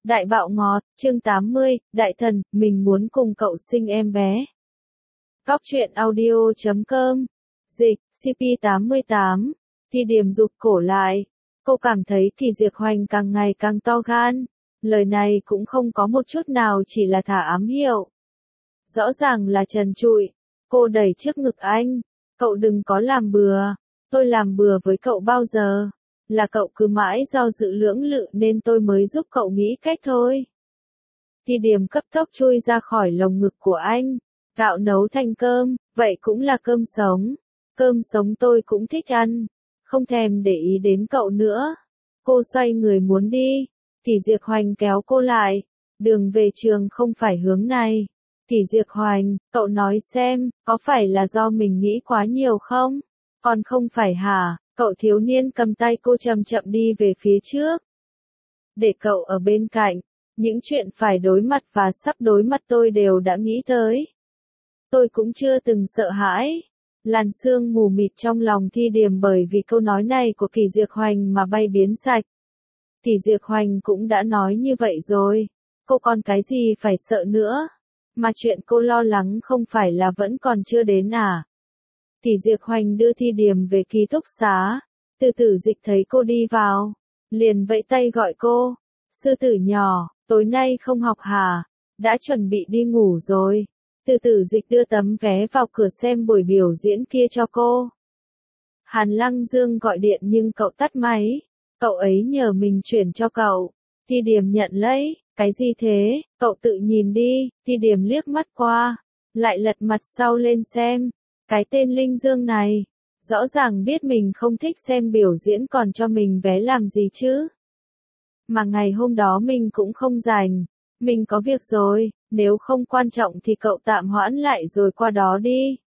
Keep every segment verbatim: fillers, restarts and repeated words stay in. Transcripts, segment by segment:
Đại bạo ngọt, chương tám mươi, Đại thần, mình muốn cùng cậu sinh em bé. Góc truyện audio chấm com. Dịch, xê pê tám mươi tám. Thi Điềm rụt cổ lại. Cô cảm thấy Kỳ Diệc Hoành càng ngày càng to gan. Lời này cũng không có một chút nào chỉ là thả ám hiệu. Rõ ràng là trần trụi. Cô đẩy trước ngực anh. Cậu đừng có làm bừa. Tôi làm bừa với cậu bao giờ? Là cậu cứ mãi do dự lưỡng lự nên tôi mới giúp cậu nghĩ cách thôi. Thi Điềm cấp tốc chui ra khỏi lồng ngực của anh. Gạo nấu thành cơm, vậy cũng là cơm sống. Cơm sống tôi cũng thích ăn. Không thèm để ý đến cậu nữa. Cô xoay người muốn đi. Kỳ Diệc Hoành kéo cô lại. Đường về trường không phải hướng này. Kỳ Diệc Hoành, cậu nói xem, có phải là do mình nghĩ quá nhiều không? Còn không phải hả? Cậu thiếu niên cầm tay cô chậm chậm đi về phía trước. Để cậu ở bên cạnh, những chuyện phải đối mặt và sắp đối mặt tôi đều đã nghĩ tới. Tôi cũng chưa từng sợ hãi. Làn sương mù mịt trong lòng Thi Điềm bởi vì câu nói này của Kỳ Diệc Hoành mà bay biến sạch. Kỳ Diệc Hoành cũng đã nói như vậy rồi. Cô còn cái gì phải sợ nữa? Mà chuyện cô lo lắng không phải là vẫn còn chưa đến à? Kỳ Diệc Hoành đưa Thi Điềm về ký túc xá. Từ Tử Dịch thấy cô đi vào, liền vẫy tay gọi cô. Sư tử nhỏ, tối nay không học hả? Đã chuẩn bị đi ngủ rồi. Từ Tử Dịch đưa tấm vé vào cửa xem buổi biểu diễn kia cho cô. Hàn Lăng Dương gọi điện nhưng cậu tắt máy. Cậu ấy nhờ mình chuyển cho cậu. Thi Điềm nhận lấy. Cái gì thế? Cậu tự nhìn đi. Thi Điềm liếc mắt qua, lại lật mặt sau lên xem. Cái tên Linh Dương này, rõ ràng biết mình không thích xem biểu diễn còn cho mình vé làm gì chứ. Mà ngày hôm đó mình cũng không rảnh, mình có việc rồi, nếu không quan trọng thì cậu tạm hoãn lại rồi qua đó đi.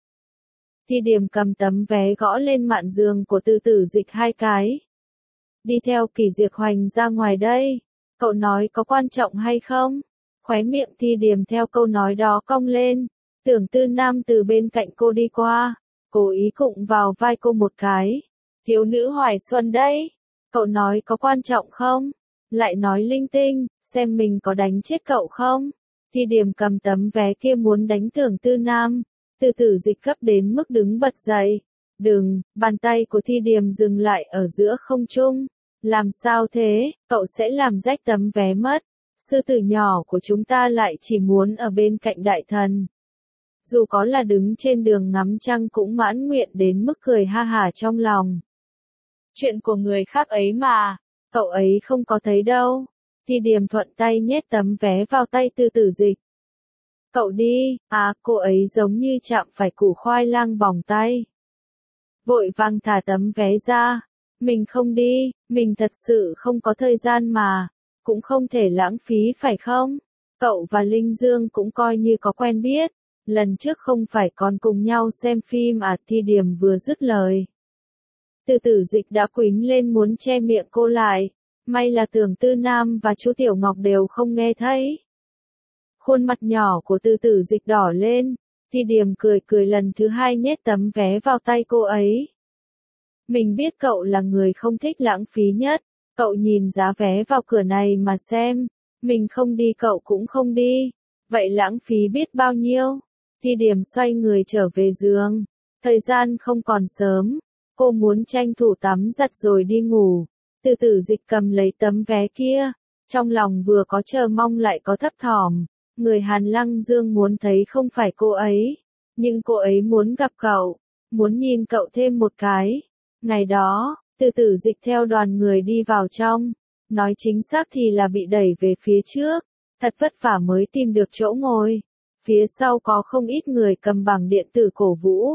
Thi Điềm cầm tấm vé gõ lên mạn giường của Từ Tử Dịch hai cái. Đi theo Kỳ Diệc Hoành ra ngoài đây, cậu nói có quan trọng hay không? Khóe miệng Thi Điềm theo câu nói đó cong lên. Tưởng Tư Nam từ bên cạnh cô đi qua, cố ý cụng vào vai cô một cái. Thiếu nữ Hoài Xuân đấy, cậu nói có quan trọng không? Lại nói linh tinh, xem mình có đánh chết cậu không? Thi Điềm cầm tấm vé kia muốn đánh Tưởng Tư Nam. Từ Tử Dịch gấp đến mức đứng bật dậy. Đừng, bàn tay của Thi Điềm dừng lại ở giữa không trung. Làm sao thế, cậu sẽ làm rách tấm vé mất. Sư tử nhỏ của chúng ta lại chỉ muốn ở bên cạnh đại thần. Dù có là đứng trên đường ngắm trăng cũng mãn nguyện đến mức cười ha hả trong lòng. Chuyện của người khác ấy mà, cậu ấy không có thấy đâu. Thi Điềm thuận tay nhét tấm vé vào tay Từ Tử Dịch. Cậu đi, à cô ấy giống như chạm phải củ khoai lang bỏng tay. Vội vàng thả tấm vé ra. Mình không đi, mình thật sự không có thời gian mà, cũng không thể lãng phí phải không? Cậu và Linh Dương cũng coi như có quen biết. Lần trước không phải còn cùng nhau xem phim à? Thi Điềm vừa dứt lời. Từ Tử Dịch đã quýnh lên muốn che miệng cô lại. May là Tưởng Tư Nam và chú Tiểu Ngọc đều không nghe thấy. Khuôn mặt nhỏ của Từ Tử Dịch đỏ lên. Thi Điềm cười cười lần thứ hai nhét tấm vé vào tay cô ấy. Mình biết cậu là người không thích lãng phí nhất. Cậu nhìn giá vé vào cửa này mà xem. Mình không đi cậu cũng không đi. Vậy lãng phí biết bao nhiêu? Thi Điềm xoay người trở về giường. Thời gian không còn sớm. Cô muốn tranh thủ tắm giặt rồi đi ngủ. Từ Tử Dịch cầm lấy tấm vé kia. Trong lòng vừa có chờ mong lại có thấp thỏm. Người Hàn Lăng Dương muốn thấy không phải cô ấy. Nhưng cô ấy muốn gặp cậu. Muốn nhìn cậu thêm một cái. Ngày đó, Từ Tử Dịch theo đoàn người đi vào trong. Nói chính xác thì là bị đẩy về phía trước. Thật vất vả mới tìm được chỗ ngồi. Phía sau có không ít người cầm bảng điện tử cổ vũ.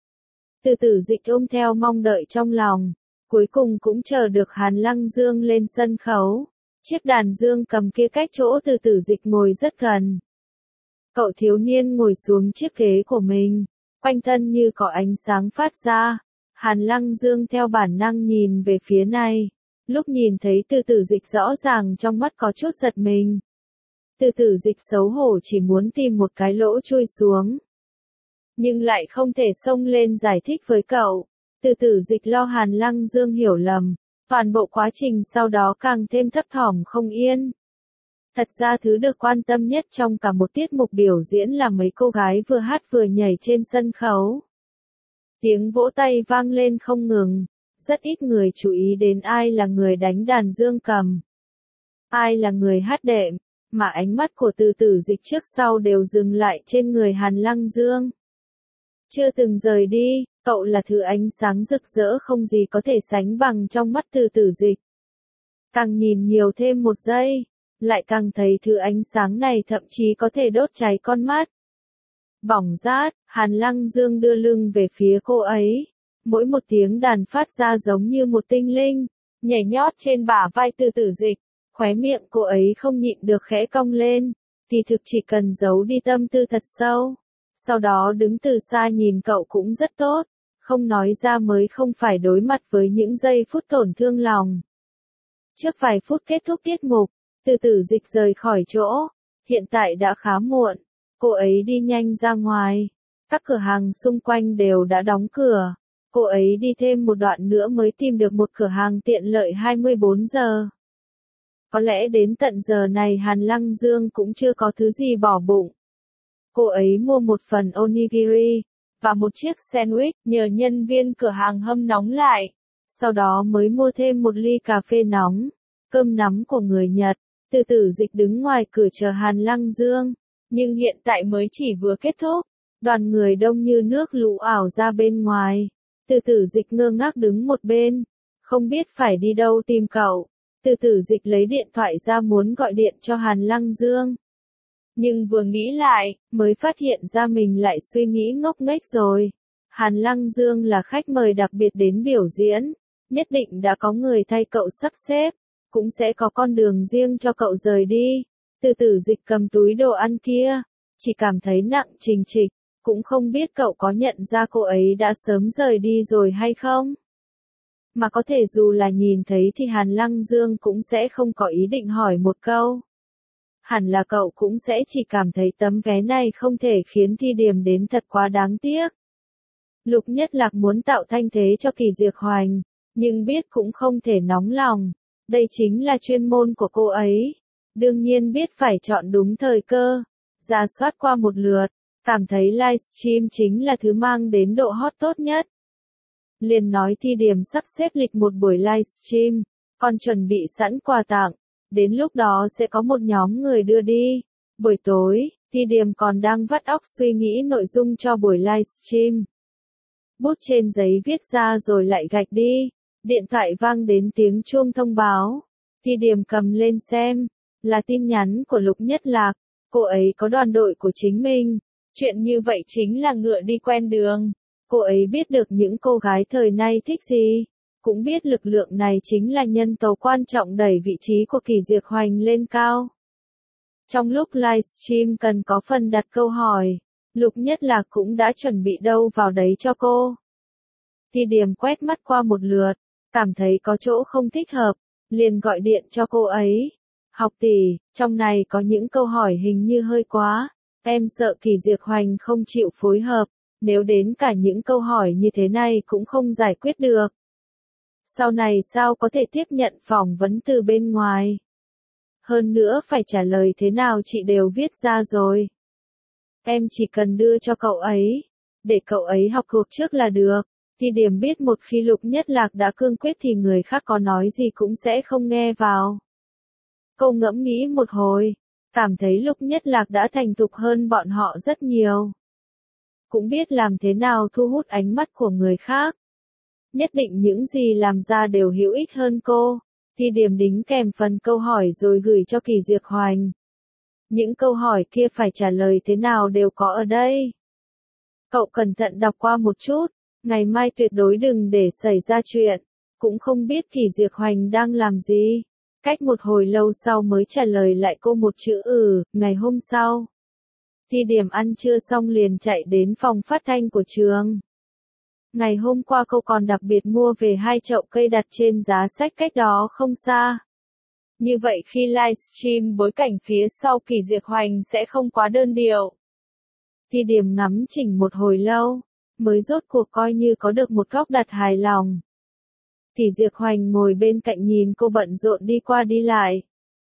Từ Tử Dịch ôm theo mong đợi trong lòng. Cuối cùng cũng chờ được Hàn Lăng Dương lên sân khấu. Chiếc đàn dương cầm kia cách chỗ Từ Tử Dịch ngồi rất gần. Cậu thiếu niên ngồi xuống chiếc ghế của mình. Quanh thân như có ánh sáng phát ra. Hàn Lăng Dương theo bản năng nhìn về phía này. Lúc nhìn thấy Từ Tử Dịch rõ ràng trong mắt có chút giật mình. Từ Tử Dịch xấu hổ chỉ muốn tìm một cái lỗ chui xuống. Nhưng lại không thể xông lên giải thích với cậu. Từ Tử Dịch lo Hàn Lăng Dương hiểu lầm. Toàn bộ quá trình sau đó càng thêm thấp thỏm không yên. Thật ra thứ được quan tâm nhất trong cả một tiết mục biểu diễn là mấy cô gái vừa hát vừa nhảy trên sân khấu. Tiếng vỗ tay vang lên không ngừng, rất ít người chú ý đến ai là người đánh đàn dương cầm, ai là người hát đệm, mà ánh mắt của Từ Tử Dịch trước sau đều dừng lại trên người Hàn Lăng Dương. Chưa từng rời đi, cậu là thứ ánh sáng rực rỡ không gì có thể sánh bằng trong mắt Từ Tử Dịch. Càng nhìn nhiều thêm một giây, lại càng thấy thứ ánh sáng này thậm chí có thể đốt cháy con mắt. Bỏng rát, Hàn Lăng Dương đưa lưng về phía cô ấy. Mỗi một tiếng đàn phát ra giống như một tinh linh, nhảy nhót trên bả vai Từ Tử Dịch. Khóe miệng cô ấy không nhịn được khẽ cong lên, kỳ thực chỉ cần giấu đi tâm tư thật sâu. Sau đó đứng từ xa nhìn cậu cũng rất tốt, không nói ra mới không phải đối mặt với những giây phút tổn thương lòng. Trước vài phút kết thúc tiết mục, Từ Tử Dịch rời khỏi chỗ, hiện tại đã khá muộn, cô ấy đi nhanh ra ngoài, các cửa hàng xung quanh đều đã đóng cửa, cô ấy đi thêm một đoạn nữa mới tìm được một cửa hàng tiện lợi hai mươi bốn giờ. Có lẽ đến tận giờ này Hàn Lăng Dương cũng chưa có thứ gì bỏ bụng. Cô ấy mua một phần onigiri, và một chiếc sandwich nhờ nhân viên cửa hàng hâm nóng lại. Sau đó mới mua thêm một ly cà phê nóng, cơm nắm của người Nhật. Từ Tử Dịch đứng ngoài cửa chờ Hàn Lăng Dương. Nhưng hiện tại mới chỉ vừa kết thúc. Đoàn người đông như nước lũ ảo ra bên ngoài. Từ Tử Dịch ngơ ngác đứng một bên. Không biết phải đi đâu tìm cậu. Từ Tử Dịch lấy điện thoại ra muốn gọi điện cho Hàn Lăng Dương. Nhưng vừa nghĩ lại, mới phát hiện ra mình lại suy nghĩ ngốc nghếch rồi. Hàn Lăng Dương là khách mời đặc biệt đến biểu diễn. Nhất định đã có người thay cậu sắp xếp. Cũng sẽ có con đường riêng cho cậu rời đi. Từ Tử Dịch cầm túi đồ ăn kia. Chỉ cảm thấy nặng trình trịch. Cũng không biết cậu có nhận ra cô ấy đã sớm rời đi rồi hay không. Mà có thể dù là nhìn thấy thì Hàn Lăng Dương cũng sẽ không có ý định hỏi một câu. Hẳn là cậu cũng sẽ chỉ cảm thấy tấm vé này không thể khiến Thi Điềm đến thật quá đáng tiếc. Lục Nhất Lạc muốn tạo thanh thế cho Kỳ Diệc Hoành, nhưng biết cũng không thể nóng lòng. Đây chính là chuyên môn của cô ấy. Đương nhiên biết phải chọn đúng thời cơ. Rà soát qua một lượt, cảm thấy livestream chính là thứ mang đến độ hot tốt nhất. Liền nói Thi Điềm sắp xếp lịch một buổi livestream, còn chuẩn bị sẵn quà tặng. Đến lúc đó sẽ có một nhóm người đưa đi. Buổi tối, Thi Điềm còn đang vắt óc suy nghĩ nội dung cho buổi livestream. Bút trên giấy viết ra rồi lại gạch đi. Điện thoại vang đến tiếng chuông thông báo. Thi Điềm cầm lên xem. Là tin nhắn của Lục Nhất Lạc. Cô ấy có đoàn đội của chính mình. Chuyện như vậy chính là ngựa đi quen đường. Cô ấy biết được những cô gái thời nay thích gì. Cũng biết lực lượng này chính là nhân tố quan trọng đẩy vị trí của Kỳ Diệc Hoành lên cao. Trong lúc livestream cần có phần đặt câu hỏi, Lục Nhất Lạc cũng đã chuẩn bị đâu vào đấy cho cô. Thi Điềm quét mắt qua một lượt, cảm thấy có chỗ không thích hợp, liền gọi điện cho cô ấy. Học tỷ, trong này có những câu hỏi hình như hơi quá, em sợ Kỳ Diệc Hoành không chịu phối hợp, nếu đến cả những câu hỏi như thế này cũng không giải quyết được. Sau này sao có thể tiếp nhận phỏng vấn từ bên ngoài? Hơn nữa phải trả lời thế nào chị đều viết ra rồi. Em chỉ cần đưa cho cậu ấy, để cậu ấy học thuộc trước là được. Thi Điềm biết một khi Lục Nhất Lạc đã cương quyết thì người khác có nói gì cũng sẽ không nghe vào. Cô ngẫm nghĩ một hồi, cảm thấy Lục Nhất Lạc đã thành thục hơn bọn họ rất nhiều. Cũng biết làm thế nào thu hút ánh mắt của người khác. Nhất định những gì làm ra đều hữu ích hơn cô. Thi Điềm đính kèm phần câu hỏi rồi gửi cho Kỳ Diệc Hoành. Những câu hỏi kia phải trả lời thế nào đều có ở đây. Cậu cẩn thận đọc qua một chút, ngày mai tuyệt đối đừng để xảy ra chuyện. Cũng không biết Kỳ Diệc Hoành đang làm gì. Cách một hồi lâu sau mới trả lời lại cô một chữ ừ, ngày hôm sau. Thi Điềm ăn trưa xong liền chạy đến phòng phát thanh của trường. Ngày hôm qua cô còn đặc biệt mua về hai chậu cây đặt trên giá sách cách đó không xa. Như vậy khi livestream bối cảnh phía sau Kỳ Diệc Hoành sẽ không quá đơn điệu. Thi Điềm ngắm chỉnh một hồi lâu, mới rốt cuộc coi như có được một góc đặt hài lòng. Kỳ Diệc Hoành ngồi bên cạnh nhìn cô bận rộn đi qua đi lại.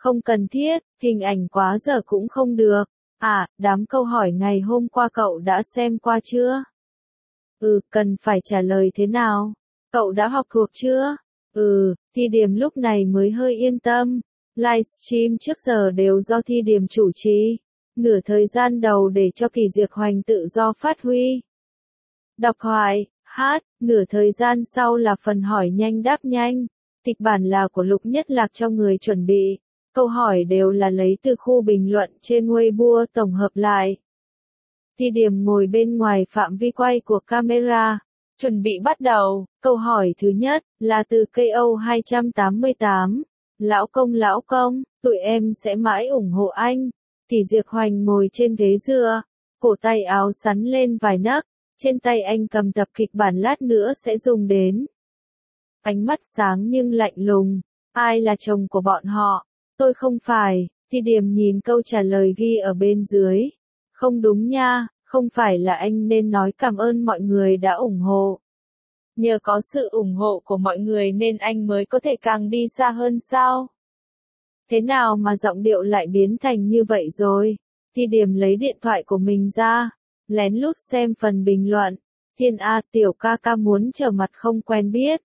Không cần thiết, hình ảnh quá giờ cũng không được. À, đám câu hỏi ngày hôm qua cậu đã xem qua chưa? Ừ, cần phải trả lời thế nào? Cậu đã học thuộc chưa? Ừ, Thi Điềm lúc này mới hơi yên tâm. Livestream trước giờ đều do Thi Điềm chủ trì. Nửa thời gian đầu để cho Kỳ Diệc Hoành tự do phát huy. Đọc thoại, hát, nửa thời gian sau là phần hỏi nhanh đáp nhanh. Kịch bản là của Lục Nhất Lạc cho người chuẩn bị. Câu hỏi đều là lấy từ khu bình luận trên Weibo tổng hợp lại. Thi Điềm ngồi bên ngoài phạm vi quay của camera. Chuẩn bị bắt đầu, câu hỏi thứ nhất là từ K O hai tám tám. Lão công lão công, tụi em sẽ mãi ủng hộ anh. Kỳ Diệc Hoành ngồi trên ghế dựa, cổ tay áo sắn lên vài nấc, trên tay anh cầm tập kịch bản lát nữa sẽ dùng đến. Ánh mắt sáng nhưng lạnh lùng, ai là chồng của bọn họ? Tôi không phải. Thi Điềm nhìn câu trả lời ghi ở bên dưới. Không đúng nha, không phải là anh nên nói cảm ơn mọi người đã ủng hộ. Nhờ có sự ủng hộ của mọi người nên anh mới có thể càng đi xa hơn sao? Thế nào mà giọng điệu lại biến thành như vậy rồi? Thi Điềm lấy điện thoại của mình ra, lén lút xem phần bình luận. Thiên A, tiểu ca ca muốn trở mặt không quen biết.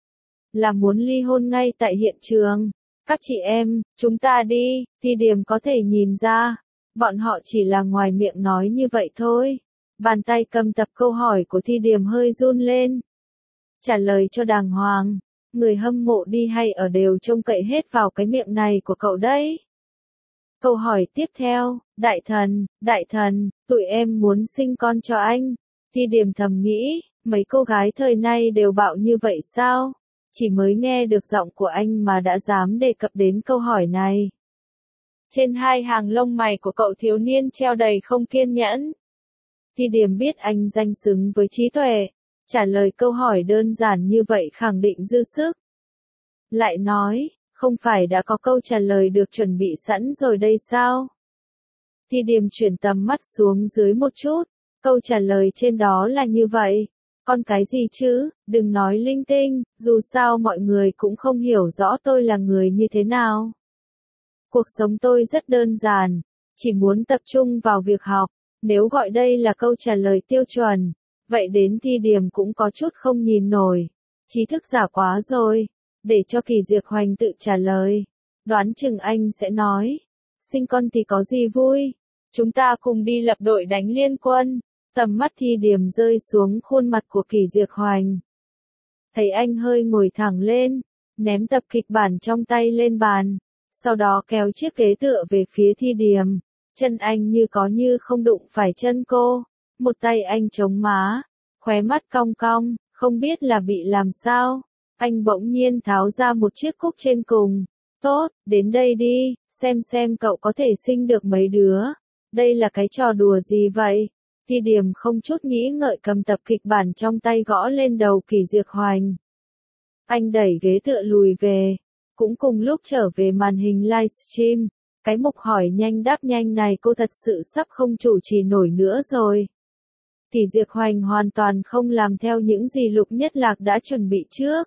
Là muốn ly hôn ngay tại hiện trường. Các chị em, chúng ta đi. Thi Điềm có thể nhìn ra, bọn họ chỉ là ngoài miệng nói như vậy thôi. Bàn tay cầm tập câu hỏi của Thi Điềm hơi run lên. Trả lời cho đàng hoàng. Người hâm mộ đi hay ở đều trông cậy hết vào cái miệng này của cậu đấy. Câu hỏi tiếp theo, đại thần, đại thần, tụi em muốn sinh con cho anh. Thi Điềm thầm nghĩ, mấy cô gái thời nay đều bạo như vậy sao? Chỉ mới nghe được giọng của anh mà đã dám đề cập đến câu hỏi này. Trên hai hàng lông mày của cậu thiếu niên treo đầy không kiên nhẫn. Thi Điềm biết anh danh xứng với trí tuệ. Trả lời câu hỏi đơn giản như vậy khẳng định dư sức. Lại nói, không phải đã có câu trả lời được chuẩn bị sẵn rồi đây sao? Thi Điềm chuyển tầm mắt xuống dưới một chút. Câu trả lời trên đó là như vậy. Con cái gì chứ, đừng nói linh tinh, dù sao mọi người cũng không hiểu rõ tôi là người như thế nào. Cuộc sống tôi rất đơn giản, chỉ muốn tập trung vào việc học. Nếu gọi đây là câu trả lời tiêu chuẩn, vậy đến Thi Điềm cũng có chút không nhìn nổi. Trí thức giả quá rồi, để cho Kỳ Diệc Hoành tự trả lời. Đoán chừng anh sẽ nói, sinh con thì có gì vui, chúng ta cùng đi lập đội đánh liên quân. Tầm mắt Thi Điềm rơi xuống khuôn mặt của Kỳ Diệc Hoành. Thấy anh hơi ngồi thẳng lên, ném tập kịch bản trong tay lên bàn, sau đó kéo chiếc ghế tựa về phía Thi Điềm. Chân anh như có như không đụng phải chân cô, một tay anh chống má, khóe mắt cong cong, không biết là bị làm sao. Anh bỗng nhiên tháo ra một chiếc cúc trên cùng. Tốt, đến đây đi, xem xem cậu có thể sinh được mấy đứa. Đây là cái trò đùa gì vậy? Thi Điềm không chút nghĩ ngợi cầm tập kịch bản trong tay gõ lên đầu Kỳ Diệc Hoành. Anh đẩy ghế tựa lùi về. Cũng cùng lúc trở về màn hình livestream. Cái mục hỏi nhanh đáp nhanh này cô thật sự sắp không chủ trì nổi nữa rồi. Kỳ Diệc Hoành hoàn toàn không làm theo những gì Lục Nhất Lạc đã chuẩn bị trước.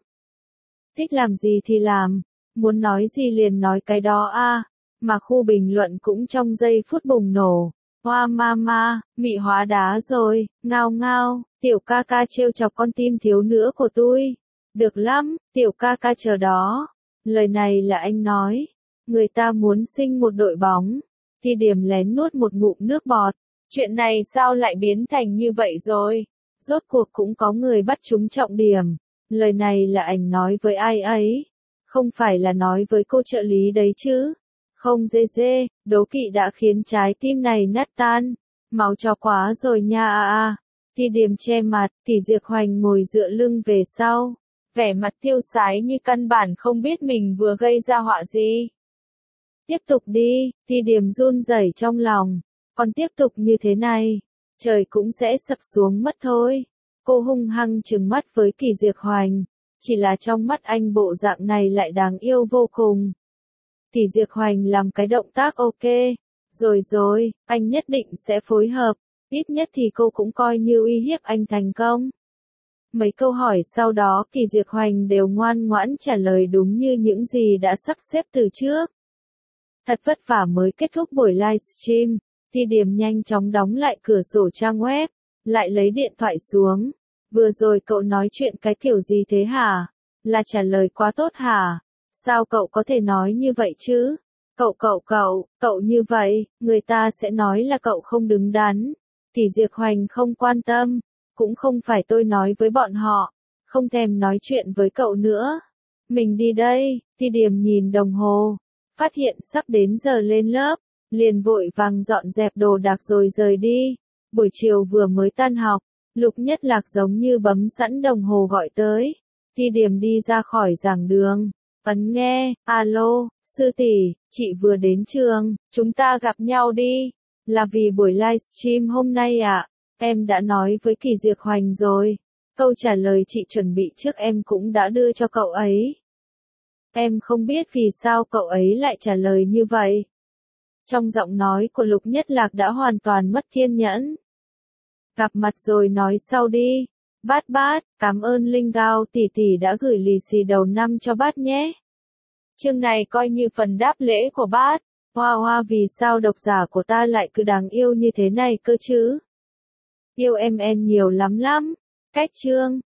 Thích làm gì thì làm, muốn nói gì liền nói cái đó a. Mà khu bình luận cũng trong giây phút bùng nổ. Hoa mama, mị hóa đá rồi, ngao ngao, tiểu ca ca trêu chọc con tim thiếu nữa của tôi. Được lắm, tiểu ca ca chờ đó. Lời này là anh nói. Người ta muốn sinh một đội bóng. Thi Điềm lén nuốt một ngụm nước bọt. Chuyện này sao lại biến thành như vậy rồi? Rốt cuộc cũng có người bắt chúng trọng điểm. Lời này là anh nói với ai ấy? Không phải là nói với cô trợ lý đấy chứ? Không dê dê, đố kỵ đã khiến trái tim này nát tan. Máu chó quá rồi nha a a. Thi Điềm che mặt, Kỳ Diệc Hoành ngồi dựa lưng về sau. Vẻ mặt tiêu sái như căn bản không biết mình vừa gây ra họa gì. Tiếp tục đi, Thi Điềm run rẩy trong lòng. Còn tiếp tục như thế này, trời cũng sẽ sập xuống mất thôi. Cô hung hăng trừng mắt với Kỳ Diệc Hoành. Chỉ là trong mắt anh bộ dạng này lại đáng yêu vô cùng. Kỳ Diệc Hoành làm cái động tác ok. Rồi rồi, anh nhất định sẽ phối hợp. Ít nhất thì cô cũng coi như uy hiếp anh thành công. Mấy câu hỏi sau đó Kỳ Diệc Hoành đều ngoan ngoãn trả lời đúng như những gì đã sắp xếp từ trước. Thật vất vả mới kết thúc buổi livestream, Ti Điểm nhanh chóng đóng lại cửa sổ trang web, lại lấy điện thoại xuống. Vừa rồi cậu nói chuyện cái kiểu gì thế hả? Là trả lời quá tốt hả? Sao cậu có thể nói như vậy chứ? Cậu cậu cậu, cậu như vậy, người ta sẽ nói là cậu không đứng đắn. Kỷ Diệp Hoành không quan tâm, cũng không phải tôi nói với bọn họ, không thèm nói chuyện với cậu nữa. Mình đi đây, Ti Điểm nhìn đồng hồ, phát hiện sắp đến giờ lên lớp, liền vội vàng dọn dẹp đồ đạc rồi rời đi. Buổi chiều vừa mới tan học, Lục Nhất Lạc giống như bấm sẵn đồng hồ gọi tới. Ti Điểm đi ra khỏi giảng đường, ấn nghe, alo, sư tỷ, chị vừa đến trường, chúng ta gặp nhau đi. Là vì buổi livestream hôm nay ạ, à? Em đã nói với Kỷ Diệp Hoành rồi. Câu trả lời chị chuẩn bị trước em cũng đã đưa cho cậu ấy. Em không biết vì sao cậu ấy lại trả lời như vậy. Trong giọng nói của Lục Nhất Lạc đã hoàn toàn mất kiên nhẫn. Gặp mặt rồi nói sau đi. Bát bát, cảm ơn Linh Gao tỷ tỷ đã gửi lì xì đầu năm cho bát nhé. Chương này coi như phần đáp lễ của bát. Hoa hoa, vì sao độc giả của ta lại cứ đáng yêu như thế này cơ chứ? Yêu em en nhiều lắm lắm. Cách chương.